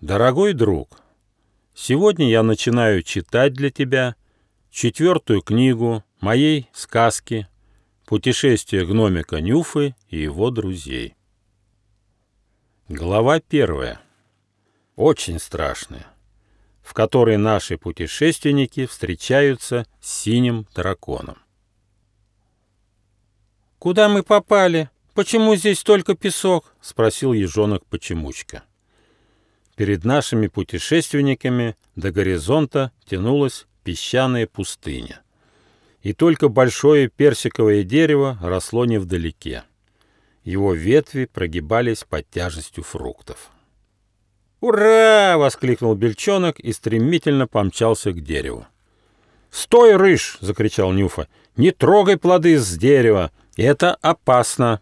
Дорогой друг, сегодня я начинаю читать для тебя 4-ю книгу моей сказки «Путешествие гномика Нюфы и его друзей». Глава 1. Очень страшная, в которой наши путешественники встречаются с синим драконом. «Куда мы попали? Почему здесь только песок?» — спросил ежонок-почемучка. Перед нашими путешественниками до горизонта тянулась песчаная пустыня. И только большое персиковое дерево росло невдалеке. Его ветви прогибались под тяжестью фруктов. «Ура!» — воскликнул Бельчонок и стремительно помчался к дереву. «Стой, рыж!» — закричал Нюфа. «Не трогай плоды с дерева! Это опасно!»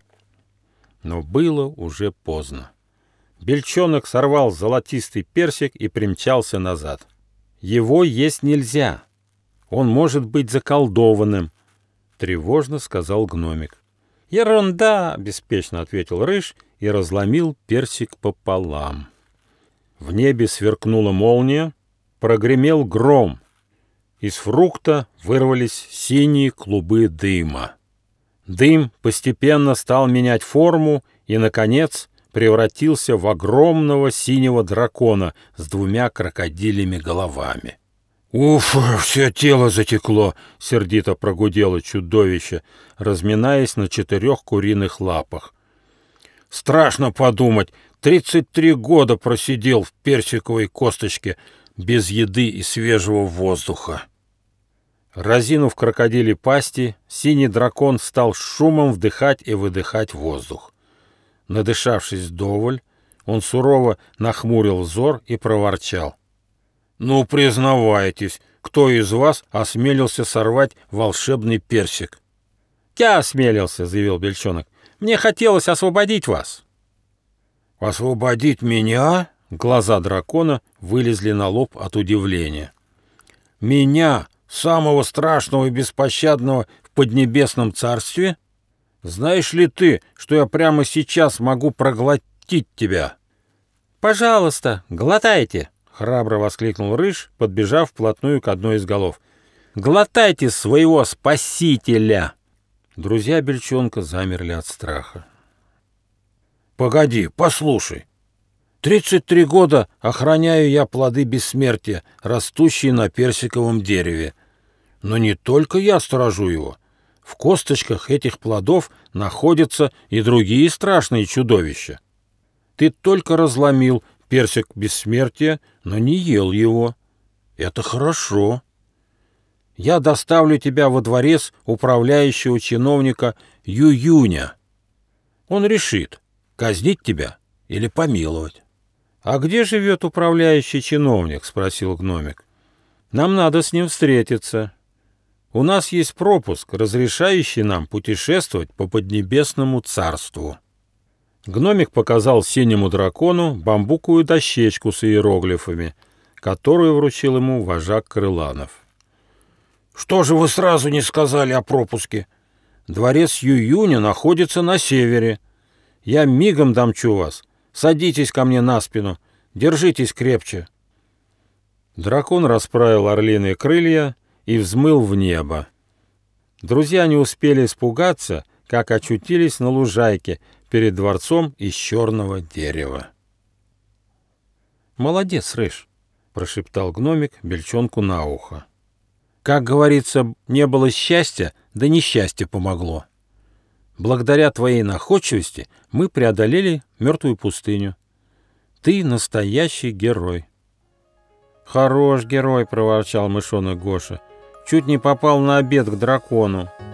Но было уже поздно. Бельчонок сорвал золотистый персик и примчался назад. «Его есть нельзя. Он может быть заколдованным», — тревожно сказал гномик. «Ерунда!» — беспечно ответил рыж и разломил персик пополам. В небе сверкнула молния, прогремел гром. Из фрукта вырвались синие клубы дыма. Дым постепенно стал менять форму и, наконец, превратился в огромного синего дракона с 2 крокодилями головами. «Уф, все тело затекло!» — сердито прогудело чудовище, разминаясь на 4 куриных лапах. «Страшно подумать, 33 года просидел в персиковой косточке без еды и свежего воздуха». Разинув крокодилей пасти, синий дракон стал шумом вдыхать и выдыхать воздух. Надышавшись вдоволь, он сурово нахмурил взор и проворчал. «Ну, признавайтесь, кто из вас осмелился сорвать волшебный персик?» «Я осмелился», — заявил Бельчонок. «Мне хотелось освободить вас». «Освободить меня?» Глаза дракона вылезли на лоб от удивления. «Меня, самого страшного и беспощадного в Поднебесном царстве? Знаешь ли ты, что я прямо сейчас могу проглотить тебя?» «Пожалуйста, глотайте!» — храбро воскликнул рыж, подбежав вплотную к одной из голов. «Глотайте своего спасителя!» Друзья Бельчонка замерли от страха. «Погоди, послушай. 33 года охраняю я плоды бессмертия, растущие на персиковом дереве. Но не только я сторожу его. В косточках этих плодов находятся и другие страшные чудовища. Ты только разломил персик бессмертия, но не ел его. Это хорошо. Я доставлю тебя во дворец управляющего чиновника Ююня. Он решит, казнить тебя или помиловать». «А где живет управляющий чиновник?» — спросил гномик. «Нам надо с ним встретиться. У нас есть пропуск, разрешающий нам путешествовать по Поднебесному царству». Гномик показал синему дракону бамбуковую дощечку с иероглифами, которую вручил ему вожак крыланов. «Что же вы сразу не сказали о пропуске? Дворец Ююня находится на севере. Я мигом домчу вас. Садитесь ко мне на спину. Держитесь крепче». Дракон расправил орлиные крылья и взмыл в небо. Друзья не успели испугаться, как очутились на лужайке перед дворцом из черного дерева. «Молодец, рыж», — прошептал гномик Бельчонку на ухо. «Как говорится, не было счастья, да несчастье помогло. Благодаря твоей находчивости мы преодолели мертвую пустыню. Ты настоящий герой». «Хорош герой», — проворчал мышонок Гоша. «Чуть не попал на обед к дракону».